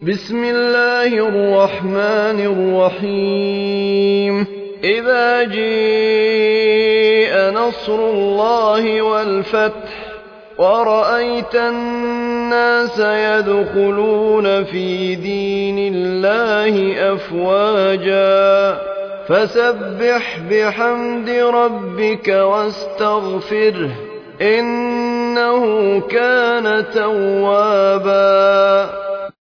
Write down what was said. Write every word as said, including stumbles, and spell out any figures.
بسم الله الرحمن الرحيم إذا جاء نصر الله والفتح ورأيت الناس يدخلون في دين الله أفواجا فسبح بحمد ربك واستغفره إنه كان توابا